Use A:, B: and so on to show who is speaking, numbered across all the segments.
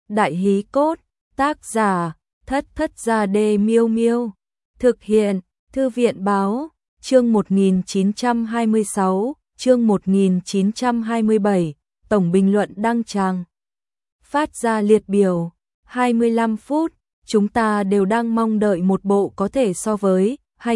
A: Đại hí cốt, tác giả, Thất Thất Gia Đê Miêu Miêu. Thực hiện, Thư viện báo, chương 1926, chương 1927, tổng bình luận đăng tràng. Phát ra liệt biểu, 25 phút, chúng ta đều đang mong đợi một bộ có thể so với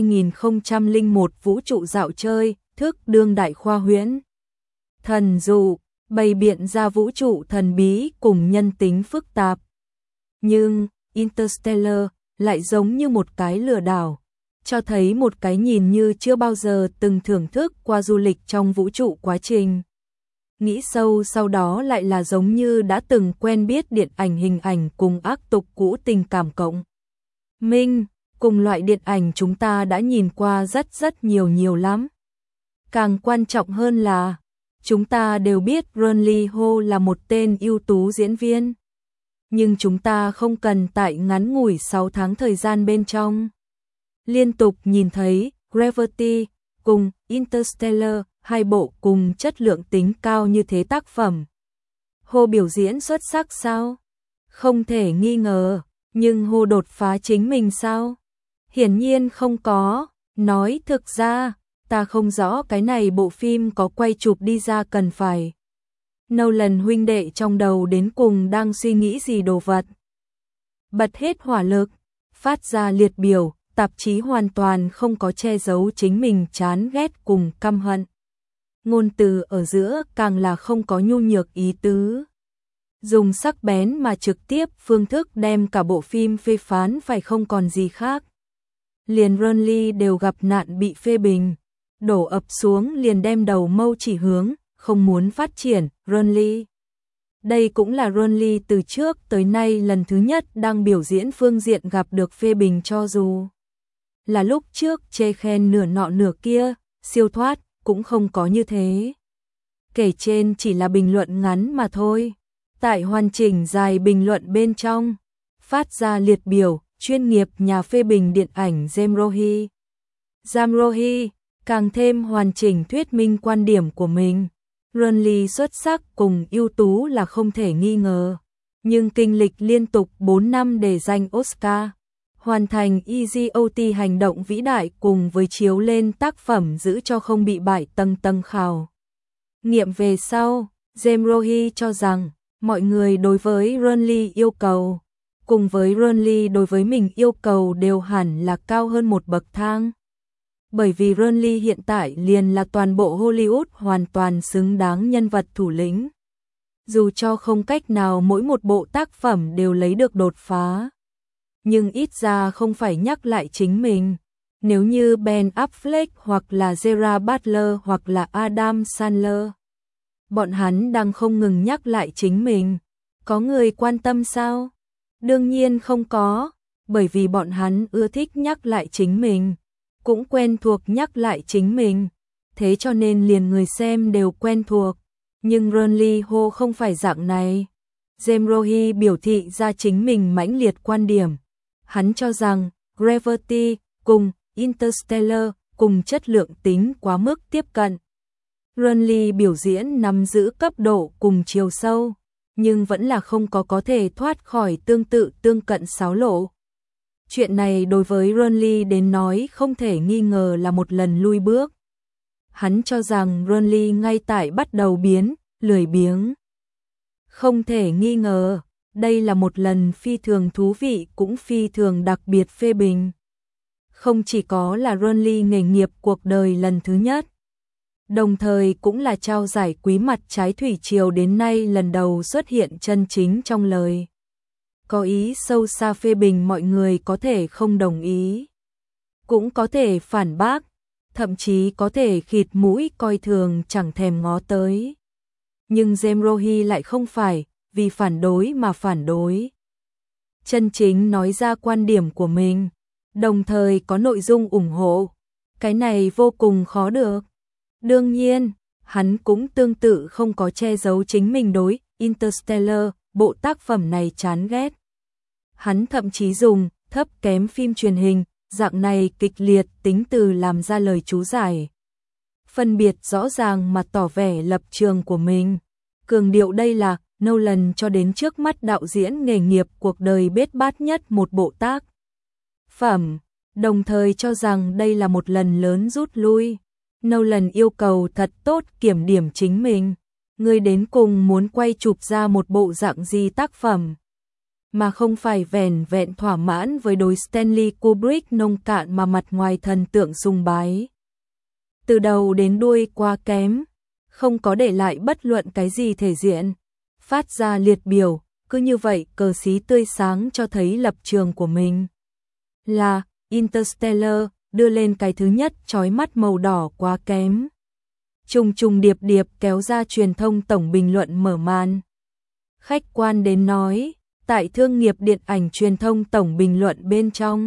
A: 2001 vũ trụ dạo chơi, thức đương đại khoa huyễn. Thần dụ, bày biện ra vũ trụ thần bí cùng nhân tính phức tạp. Nhưng, Interstellar lại giống như một cái lừa đảo, cho thấy một cái nhìn như chưa bao giờ từng thưởng thức qua du lịch trong vũ trụ quá trình. Nghĩ sâu sau đó lại là giống như đã từng quen biết điện ảnh hình ảnh cùng ác tục cũ tình cảm cộng minh, cùng loại điện ảnh chúng ta đã nhìn qua rất nhiều lắm. Càng quan trọng hơn là, chúng ta đều biết Ron Lee Ho là một tên ưu tú diễn viên. Nhưng chúng ta không cần tại ngắn ngủi 6 tháng thời gian bên trong liên tục nhìn thấy Gravity cùng Interstellar, hai bộ cùng chất lượng tính cao như thế tác phẩm. Ho biểu diễn xuất sắc sao? Không thể nghi ngờ, nhưng Ho đột phá chính mình sao? Hiển nhiên không có, nói thực ra, ta không rõ cái này bộ phim có quay chụp đi ra cần phải. Nolan huynh đệ trong đầu đến cùng đang suy nghĩ gì đồ vật. Bật hết hỏa lực, phát ra liệt biểu, tạp chí hoàn toàn không có che giấu chính mình chán ghét cùng căm hận. Ngôn từ ở giữa càng là không có nhu nhược ý tứ. Dùng sắc bén mà trực tiếp phương thức đem cả bộ phim phê phán phải không còn gì khác. Liền Ron Lee đều gặp nạn bị phê bình, đổ ập xuống liền đem đầu mâu chỉ hướng, không muốn phát triển, Ron Lee. Đây cũng là Ron Lee từ trước tới nay lần thứ nhất đang biểu diễn phương diện gặp được phê bình, cho dù là lúc trước chê khen nửa nọ nửa kia, siêu thoát, cũng không có như thế. Kể trên chỉ là bình luận ngắn mà thôi. Tại hoàn chỉnh dài bình luận bên trong, phát ra liệt biểu, chuyên nghiệp nhà phê bình điện ảnh Jamrohi càng thêm hoàn chỉnh thuyết minh quan điểm của mình. Ron Lee xuất sắc cùng ưu tú là không thể nghi ngờ, nhưng kinh lịch liên tục 4 năm để giành Oscar, hoàn thành EGOT hành động vĩ đại cùng với chiếu lên tác phẩm giữ cho không bị bại tầng khảo nghiệm về sau, Jamrohi cho rằng mọi người đối với Ron Lee yêu cầu, cùng với Ron Lee đối với mình yêu cầu đều hẳn là cao hơn một bậc thang. Bởi vì Ron Lee hiện tại liền là toàn bộ Hollywood hoàn toàn xứng đáng nhân vật thủ lĩnh. Dù cho không cách nào mỗi một bộ tác phẩm đều lấy được đột phá, nhưng ít ra không phải nhắc lại chính mình. Nếu như Ben Affleck hoặc là Gerard Butler hoặc là Adam Sandler, bọn hắn đang không ngừng nhắc lại chính mình, có người quan tâm sao? Đương nhiên không có, bởi vì bọn hắn ưa thích nhắc lại chính mình, cũng quen thuộc nhắc lại chính mình, thế cho nên liền người xem đều quen thuộc. Nhưng Ron Lee Ho không phải dạng này. Jamrohi biểu thị ra chính mình mãnh liệt quan điểm. Hắn cho rằng Gravity cùng Interstellar cùng chất lượng tính quá mức tiếp cận. Ron Lee biểu diễn nắm giữ cấp độ cùng chiều sâu, nhưng vẫn là không có thể thoát khỏi tương cận xáo lộ. Chuyện này đối với Ron Lee đến nói không thể nghi ngờ là một lần lui bước. Hắn cho rằng Ron Lee ngay tại bắt đầu biến, lười biếng. Không thể nghi ngờ, đây là một lần phi thường thú vị cũng phi thường đặc biệt phê bình. Không chỉ có là Ron Lee nghề nghiệp cuộc đời lần thứ nhất, đồng thời cũng là trao giải quý mặt trái thủy triều đến nay lần đầu xuất hiện chân chính trong lời. Có ý sâu xa phê bình, mọi người có thể không đồng ý, cũng có thể phản bác, thậm chí có thể khịt mũi coi thường chẳng thèm ngó tới. Nhưng Jamrohi lại không phải vì phản đối mà phản đối. Chân chính nói ra quan điểm của mình, đồng thời có nội dung ủng hộ. Cái này vô cùng khó được. Đương nhiên, hắn cũng tương tự không có che giấu chính mình đối Interstellar, bộ tác phẩm này chán ghét. Hắn thậm chí dùng thấp kém phim truyền hình, dạng này kịch liệt tính từ làm ra lời chú giải. Phân biệt rõ ràng mà tỏ vẻ lập trường của mình. Cường điệu đây là Nolan cho đến trước mắt đạo diễn nghề nghiệp cuộc đời bết bát nhất một bộ tác phẩm, đồng thời cho rằng đây là một lần lớn rút lui. Nolan yêu cầu thật tốt kiểm điểm chính mình, người đến cùng muốn quay chụp ra một bộ dạng gì tác phẩm, mà không phải vẻn vẹn thỏa mãn với đối Stanley Kubrick nông cạn mà mặt ngoài thần tượng sùng bái. Từ đầu đến đuôi quá kém, không có để lại bất luận cái gì thể diện, phát ra liệt biểu, cứ như vậy cờ xí tươi sáng cho thấy lập trường của mình. Là Interstellar đưa lên cái thứ nhất chói mắt màu đỏ quá kém. Trùng trùng điệp điệp kéo ra truyền thông tổng bình luận mở màn. Khách quan đến nói, tại thương nghiệp điện ảnh truyền thông tổng bình luận bên trong,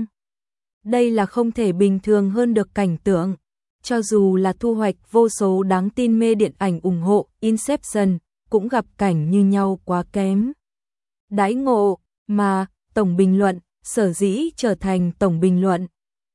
A: đây là không thể bình thường hơn được cảnh tượng. Cho dù là thu hoạch vô số đáng tin mê điện ảnh ủng hộ Inception, cũng gặp cảnh như nhau quá kém. Đãi ngộ mà tổng bình luận sở dĩ trở thành tổng bình luận,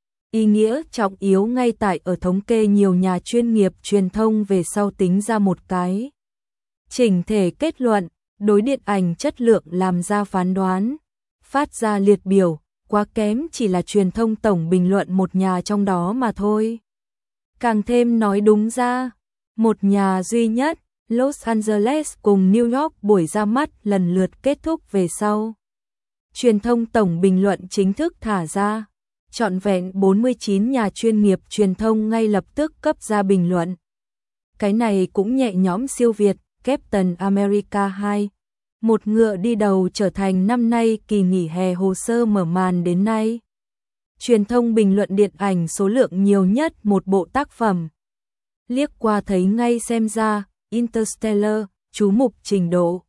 A: ý nghĩa trọng yếu ngay tại ở thống kê nhiều nhà chuyên nghiệp truyền thông về sau tính ra một cái chỉnh thể kết luận, đối điện ảnh chất lượng làm ra phán đoán, phát ra liệt biểu, quá kém chỉ là truyền thông tổng bình luận một nhà trong đó mà thôi. Càng thêm nói đúng ra, một nhà duy nhất, Los Angeles cùng New York buổi ra mắt lần lượt kết thúc về sau. Truyền thông tổng bình luận chính thức thả ra, trọn vẹn 49 nhà chuyên nghiệp truyền thông ngay lập tức cấp ra bình luận. Cái này cũng nhẹ nhõm siêu việt Captain America 2. Một ngựa đi đầu trở thành năm nay kỳ nghỉ hè hồ sơ mở màn đến nay. Truyền thông bình luận điện ảnh số lượng nhiều nhất một bộ tác phẩm. Liếc qua thấy ngay xem ra, Interstellar, chú mục trình độ.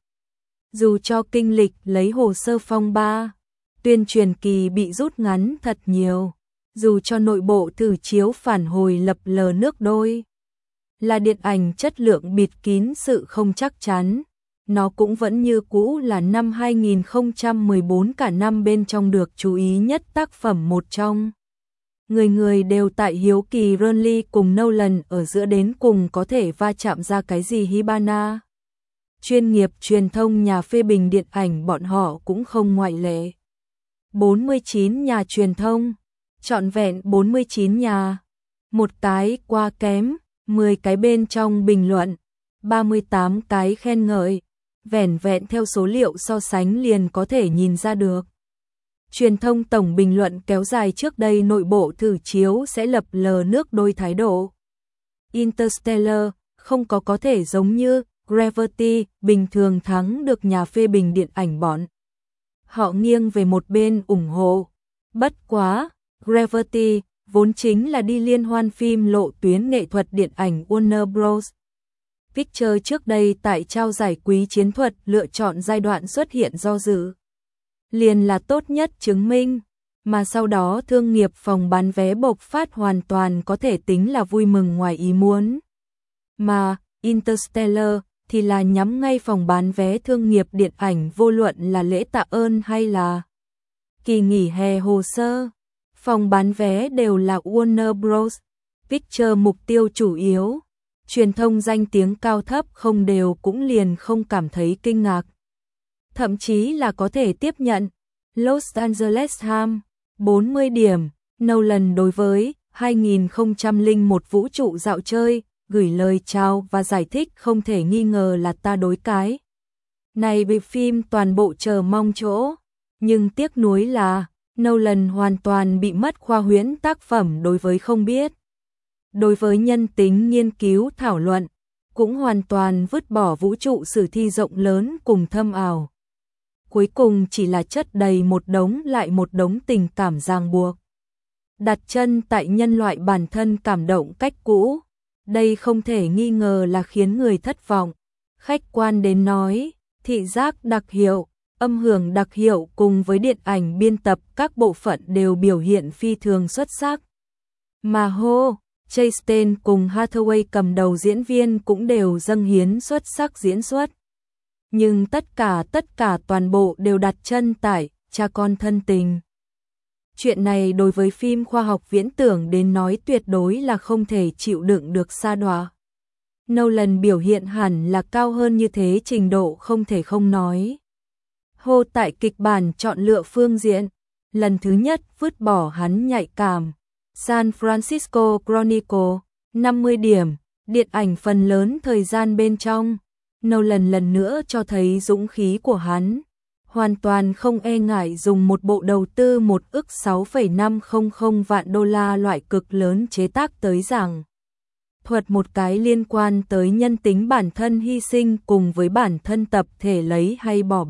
A: Dù cho kinh lịch lấy hồ sơ phong ba, tuyên truyền kỳ bị rút ngắn thật nhiều. Dù cho nội bộ thử chiếu phản hồi lập lờ nước đôi. Là điện ảnh chất lượng bịt kín sự không chắc chắn. Nó cũng vẫn như cũ là năm 2014 cả năm bên trong được chú ý nhất tác phẩm một trong. Người người đều tại hiếu kỳ Ronly cùng Nolan ở giữa đến cùng có thể va chạm ra cái gì Hibana. Chuyên nghiệp truyền thông nhà phê bình điện ảnh bọn họ cũng không ngoại lệ. 49 nhà truyền thông, trọn vẹn 49 nhà. Một cái qua kém, 10 cái bên trong bình luận, 38 cái khen ngợi. Vẻn vẹn theo số liệu so sánh liền có thể nhìn ra được. Truyền thông tổng bình luận kéo dài trước đây nội bộ thử chiếu sẽ lập lờ nước đôi thái độ. Interstellar không có thể giống như Gravity bình thường thắng được nhà phê bình điện ảnh bọn. Họ nghiêng về một bên ủng hộ. Bất quá, Gravity vốn chính là đi liên hoan phim lộ tuyến nghệ thuật điện ảnh Warner Bros. Pictures trước đây tại trao giải quý chiến thuật lựa chọn giai đoạn xuất hiện do dự. Liền là tốt nhất chứng minh, mà sau đó thương nghiệp phòng bán vé bộc phát hoàn toàn có thể tính là vui mừng ngoài ý muốn. Mà Interstellar thì là nhắm ngay phòng bán vé thương nghiệp điện ảnh vô luận là lễ tạ ơn hay là kỳ nghỉ hè hồ sơ. Phòng bán vé đều là Warner Bros. Pictures mục tiêu chủ yếu. Truyền thông danh tiếng cao thấp không đều cũng liền không cảm thấy kinh ngạc. Thậm chí là có thể tiếp nhận. Los Angeles Times, 40 điểm, Nolan đối với 2001 vũ trụ dạo chơi, gửi lời chào và giải thích không thể nghi ngờ là ta đối cái. Này bị phim toàn bộ chờ mong chỗ, nhưng tiếc nuối là Nolan hoàn toàn bị mất khoa huyễn tác phẩm đối với không biết. Đối với nhân tính nghiên cứu thảo luận, cũng hoàn toàn vứt bỏ vũ trụ sử thi rộng lớn cùng thâm ảo. Cuối cùng chỉ là chất đầy một đống lại một đống tình cảm ràng buộc. Đặt chân tại nhân loại bản thân cảm động cách cũ, đây không thể nghi ngờ là khiến người thất vọng. Khách quan đến nói, thị giác đặc hiệu, âm hưởng đặc hiệu cùng với điện ảnh biên tập các bộ phận đều biểu hiện phi thường xuất sắc. Mà Chastain cùng Hathaway cầm đầu diễn viên cũng đều dâng hiến xuất sắc diễn xuất. Nhưng tất cả toàn bộ đều đặt chân tại cha con thân tình. Chuyện này đối với phim khoa học viễn tưởng đến nói tuyệt đối là không thể chịu đựng được sa đọa. Nolan biểu hiện hẳn là cao hơn như thế, trình độ không thể không nói. Hồ tại kịch bản chọn lựa phương diện, lần thứ nhất vứt bỏ hắn nhạy cảm. San Francisco Chronicle, 50 điểm, điện ảnh phần lớn thời gian bên trong. Nolan lần nữa cho thấy dũng khí của hắn, hoàn toàn không e ngại dùng một bộ đầu tư 1 ức 6,500 vạn đô la loại cực lớn chế tác tới rằng thuật một cái liên quan tới nhân tính bản thân hy sinh cùng với bản thân tập thể lấy hay bỏ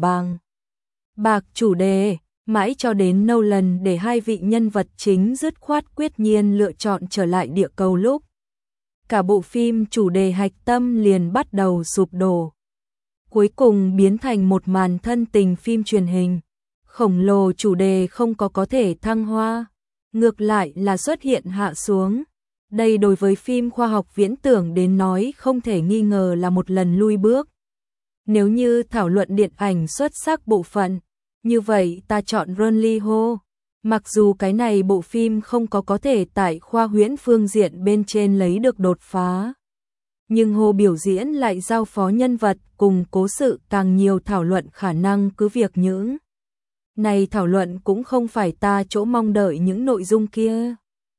A: bạc chủ đề, mãi cho đến Nolan để hai vị nhân vật chính dứt khoát quyết nhiên lựa chọn trở lại địa cầu lúc cả bộ phim chủ đề hạch tâm liền bắt đầu sụp đổ. Cuối cùng biến thành một màn thân tình phim truyền hình, khổng lồ chủ đề không có thể thăng hoa, ngược lại là xuất hiện hạ xuống. Đây đối với phim khoa học viễn tưởng đến nói không thể nghi ngờ là một lần lui bước. Nếu như thảo luận điện ảnh xuất sắc bộ phận, như vậy ta chọn Ronnie Ho. Mặc dù cái này bộ phim không có thể tại khoa huyễn phương diện bên trên lấy được đột phá, nhưng Ho biểu diễn lại giao phó nhân vật cùng cố sự càng nhiều thảo luận khả năng, cứ việc những này thảo luận cũng không phải ta chỗ mong đợi những nội dung kia.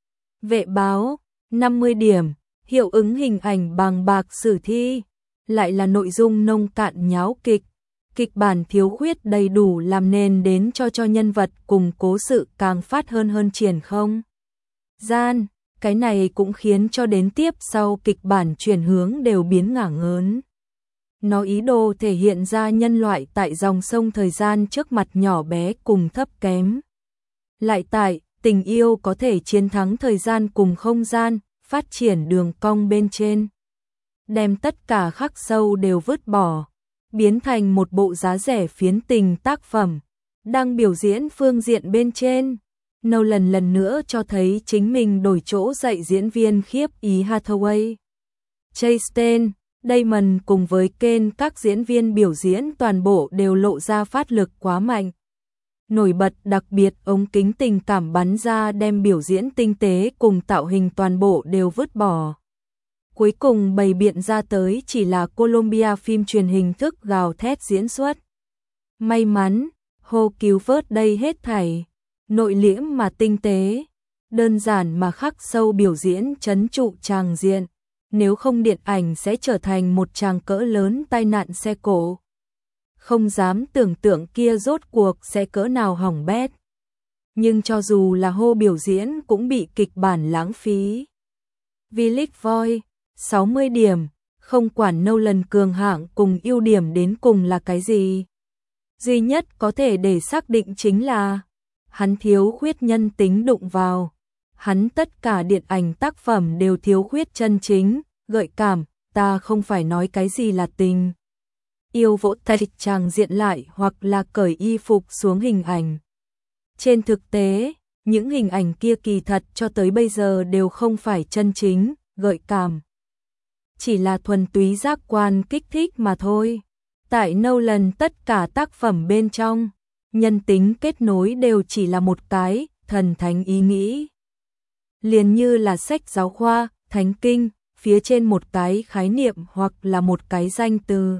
A: Vệ báo, 50 điểm, hiệu ứng hình ảnh bàng bạc, sử thi, lại là nội dung nông cạn nháo kịch. Kịch bản thiếu khuyết đầy đủ làm nền đến cho nhân vật cùng cố sự càng phát hơn triển không gian, cái này cũng khiến cho đến tiếp sau kịch bản chuyển hướng đều biến ngả ngớn. Nó ý đồ thể hiện ra nhân loại tại dòng sông thời gian trước mặt nhỏ bé cùng thấp kém. Lại tại tình yêu có thể chiến thắng thời gian cùng không gian, phát triển đường cong bên trên. Đem tất cả khắc sâu đều vứt bỏ, biến thành một bộ giá rẻ phiến tình tác phẩm. Đang biểu diễn phương diện bên trên, Nolan lần nữa cho thấy chính mình đổi chỗ dạy diễn viên khiếp ý Hathaway, Chastain, Damon cùng với Ken, các diễn viên biểu diễn toàn bộ đều lộ ra phát lực quá mạnh. Nổi bật đặc biệt ống kính tình cảm bắn ra đem biểu diễn tinh tế cùng tạo hình toàn bộ đều vứt bỏ. Cuối cùng bày biện ra tới chỉ là Columbia phim truyền hình thức gào thét diễn xuất. May mắn, Ho cứu vớt đây hết thảy, nội liễm mà tinh tế, đơn giản mà khắc sâu biểu diễn trấn trụ tràng diện, nếu không điện ảnh sẽ trở thành một tràng cỡ lớn tai nạn xe cộ. Không dám tưởng tượng kia rốt cuộc sẽ cỡ nào hỏng bét. Nhưng cho dù là Ho biểu diễn cũng bị kịch bản lãng phí. Village Voice, 60 điểm, không quản Nolan cường hạng cùng ưu điểm đến cùng là cái gì. Duy nhất có thể để xác định chính là hắn thiếu khuyết nhân tính đụng vào. Hắn tất cả điện ảnh tác phẩm đều thiếu khuyết chân chính, gợi cảm, ta không phải nói cái gì là tình yêu vỗ tay chàng diện lại hoặc là cởi y phục xuống hình ảnh. Trên thực tế, những hình ảnh kia kỳ thật cho tới bây giờ đều không phải chân chính, gợi cảm. Chỉ là thuần túy giác quan kích thích mà thôi. Tại Nolan tất cả tác phẩm bên trong, nhân tính kết nối đều chỉ là một cái thần thánh ý nghĩ. Liền như là sách giáo khoa, thánh kinh, phía trên một cái khái niệm hoặc là một cái danh từ.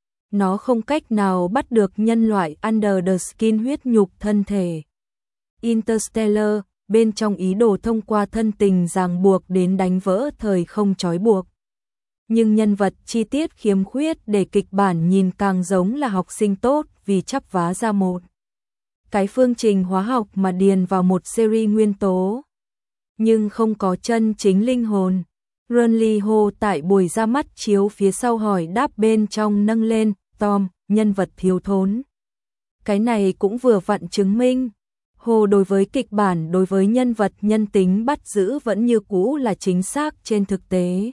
A: Nó không cách nào bắt được nhân loại under the skin huyết nhục thân thể. Interstellar, bên trong ý đồ thông qua thân tình ràng buộc đến đánh vỡ thời không trói buộc. Nhưng nhân vật chi tiết khiếm khuyết để kịch bản nhìn càng giống là học sinh tốt vì chắp vá ra một cái phương trình hóa học mà điền vào một series nguyên tố. Nhưng không có chân chính linh hồn. Ronnie Ho tại buổi ra mắt chiếu phía sau hỏi đáp bên trong nâng lên, Tom, nhân vật thiếu thốn. Cái này cũng vừa vặn chứng minh. Ho đối với kịch bản, đối với nhân vật nhân tính bắt giữ vẫn như cũ là chính xác trên thực tế.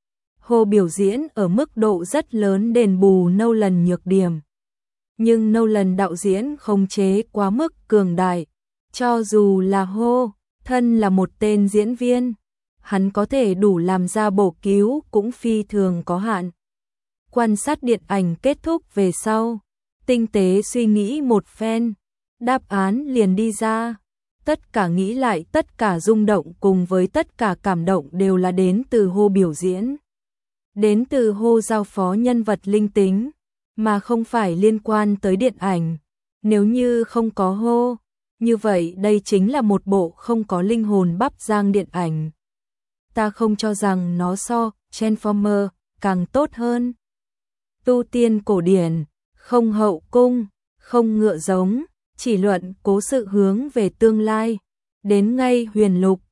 A: Ho biểu diễn ở mức độ rất lớn đền bù Nolan nhược điểm. Nhưng Nolan đạo diễn khống chế quá mức cường đại. Cho dù là Ho, thân là một tên diễn viên, hắn có thể đủ làm ra bổ cứu cũng phi thường có hạn. Quan sát điện ảnh kết thúc về sau, tinh tế suy nghĩ một phen, đáp án liền đi ra. Tất cả nghĩ lại, tất cả rung động cùng với tất cả cảm động đều là đến từ Ho biểu diễn. đến từ hô giao phó nhân vật linh tính, mà không phải liên quan tới điện ảnh. Nếu như không có hô, như vậy đây chính là một bộ không có linh hồn bắp rang điện ảnh. Ta không cho rằng nó so Transformer càng tốt hơn. Tu tiên cổ điển, không hậu cung, không ngựa giống, chỉ luận cố sự hướng về tương lai. Đến ngay huyền lục,